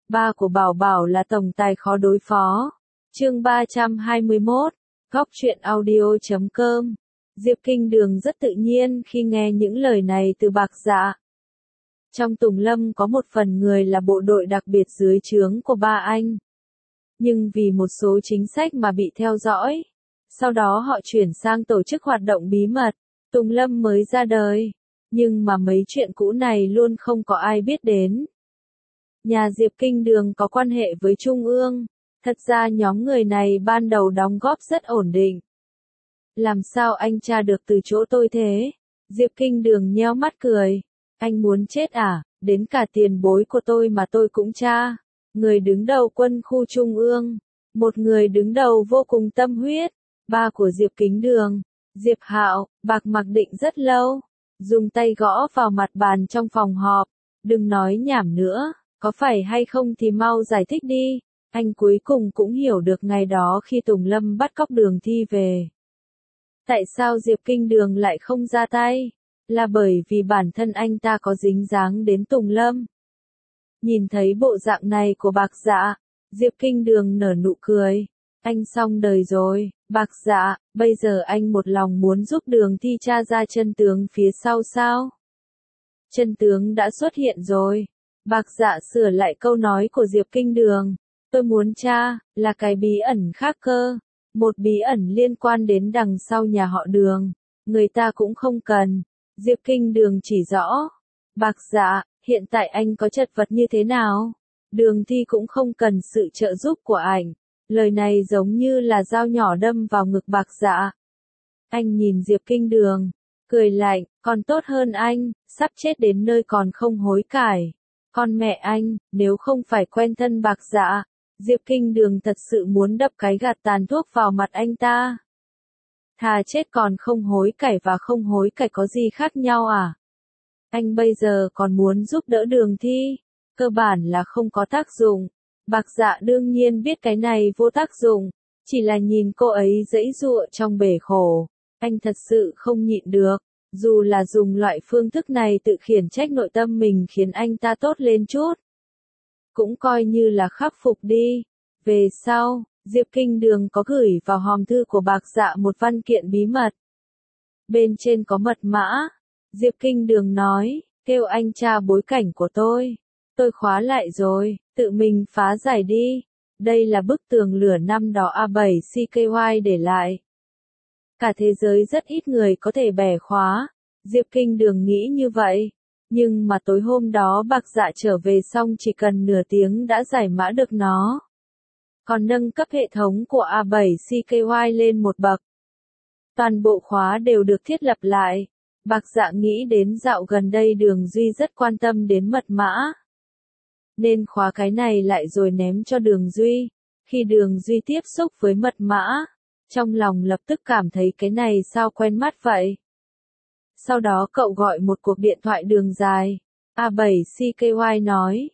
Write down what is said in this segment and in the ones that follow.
Ba của Bảo Bảo là tổng tài khó đối phó. Chương 321, Góc truyện audio.com. Diệp Kinh Đường rất tự nhiên khi nghe những lời này từ Bạc Dạ. Trong Tùng Lâm có một phần người là bộ đội đặc biệt dưới trướng của ba anh. Nhưng vì một số chính sách mà bị theo dõi. Sau đó họ chuyển sang tổ chức hoạt động bí mật. Tùng Lâm mới ra đời. Nhưng mà mấy chuyện cũ này luôn không có ai biết đến. Nhà Diệp Kinh Đường có quan hệ với Trung ương. Thật ra nhóm người này ban đầu đóng góp rất ổn định. Làm sao anh tra được từ chỗ tôi thế? Diệp Kinh Đường nheo mắt cười. Anh muốn chết à? Đến cả tiền bối của tôi mà tôi cũng tra. Người đứng đầu quân khu Trung ương. Một người đứng đầu vô cùng tâm huyết. Ba của Diệp Kinh Đường. Diệp Hạo, Bạc mặc định rất lâu. Dùng tay gõ vào mặt bàn trong phòng họp. Đừng nói nhảm nữa. Có phải hay không thì mau giải thích đi. Anh cuối cùng cũng hiểu được ngày đó khi Tùng Lâm bắt cóc Đường Thi về. Tại sao Diệp Kinh Đường lại không ra tay? Là bởi vì bản thân anh ta có dính dáng đến Tùng Lâm. Nhìn thấy bộ dạng này của Bạc Dạ, Diệp Kinh Đường nở nụ cười. Anh xong đời rồi, Bạc Dạ, bây giờ anh một lòng muốn giúp Đường Thi tra ra chân tướng phía sau sao? Chân tướng đã xuất hiện rồi. Bạc Dạ sửa lại câu nói của Diệp Kinh Đường. Tôi muốn tra, là cái bí ẩn khác cơ. Một bí ẩn liên quan đến đằng sau nhà họ Đường. Người ta cũng không cần. Diệp Kinh Đường chỉ rõ. Bạc Dạ, hiện tại anh có chật vật như thế nào? Đường Thi cũng không cần sự trợ giúp của ảnh. Lời này giống như là dao nhỏ đâm vào ngực Bạc Dạ. Anh nhìn Diệp Kinh Đường, cười lạnh, còn tốt hơn anh, sắp chết đến nơi còn không hối cải. Con mẹ anh, nếu không phải quen thân Bạc Dạ, Diệp Kinh Đường thật sự muốn đập cái gạt tàn thuốc vào mặt anh ta. Thà chết còn không hối cải và không hối cải có gì khác nhau à? Anh bây giờ còn muốn giúp đỡ Đường Thi, cơ bản là không có tác dụng. Bạc Dạ đương nhiên biết cái này vô tác dụng, chỉ là nhìn cô ấy giãy giụa trong bể khổ, anh thật sự không nhịn được. Dù là dùng loại phương thức này tự khiển trách nội tâm mình khiến anh ta tốt lên chút. Cũng coi như là khắc phục đi. Về sau, Diệp Kinh Đường có gửi vào hòm thư của Bạc Dạ một văn kiện bí mật. Bên trên có mật mã. Diệp Kinh Đường nói, kêu anh tra bối cảnh của tôi. Tôi khóa lại rồi, tự mình phá giải đi. Đây là bức tường lửa năm đó A7CKY để lại. Cả thế giới rất ít người có thể bẻ khóa. Diệp Kinh Đường nghĩ như vậy. Nhưng mà tối hôm đó Bạc Dạ trở về xong chỉ cần nửa tiếng đã giải mã được nó. Còn nâng cấp hệ thống của A7CKY lên một bậc. Toàn bộ khóa đều được thiết lập lại. Bạc Dạ nghĩ đến dạo gần đây Đường Duy rất quan tâm đến mật mã. Nên khóa cái này lại rồi ném cho Đường Duy. Khi Đường Duy tiếp xúc với mật mã, trong lòng lập tức cảm thấy cái này sao quen mắt vậy. Sau đó cậu gọi một cuộc điện thoại đường dài. A7CKY nói.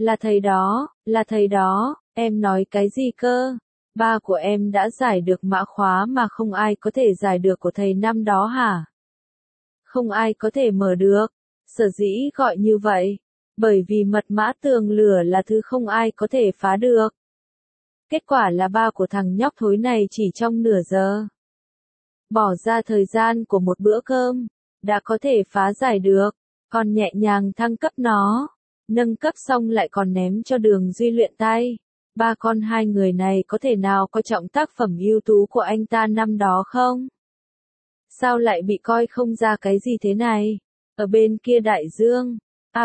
Là thầy đó, em nói cái gì cơ? Ba của em đã giải được mã khóa mà không ai có thể giải được của thầy năm đó hả? Không ai có thể mở được. Sở dĩ gọi như vậy. Bởi vì mật mã tường lửa là thứ không ai có thể phá được. Kết quả là ba của thằng nhóc thối này chỉ trong nửa giờ. Bỏ ra thời gian của một bữa cơm. Đã có thể phá giải được, còn nhẹ nhàng thăng cấp nó. Nâng cấp xong lại còn ném cho Đường Duy luyện tay. Ba con hai người này có thể nào coi trọng tác phẩm ưu tú của anh ta năm đó không? Sao lại bị coi không ra cái gì thế này? Ở bên kia đại dương,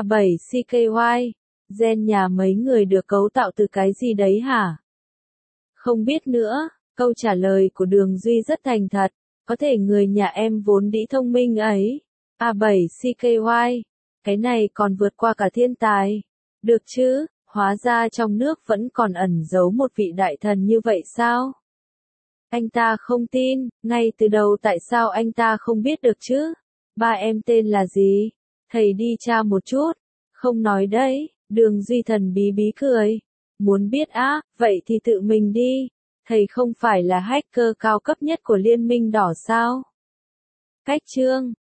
A7CKY, gen nhà mấy người được cấu tạo từ cái gì đấy hả? Không biết nữa, câu trả lời của Đường Duy rất thành thật. Có thể người nhà em vốn đĩ thông minh ấy. A7CKY. Cái này còn vượt qua cả thiên tài. Được chứ, hóa ra trong nước vẫn còn ẩn giấu một vị đại thần như vậy sao? Anh ta không tin, ngay từ đầu tại sao anh ta không biết được chứ? Ba em tên là gì? Thầy đi tra một chút. Không nói đấy, Đường Duy thần bí bí cười. Muốn biết á, vậy thì tự mình đi. Thầy không phải là hacker cao cấp nhất của Liên minh đỏ sao? Cách chương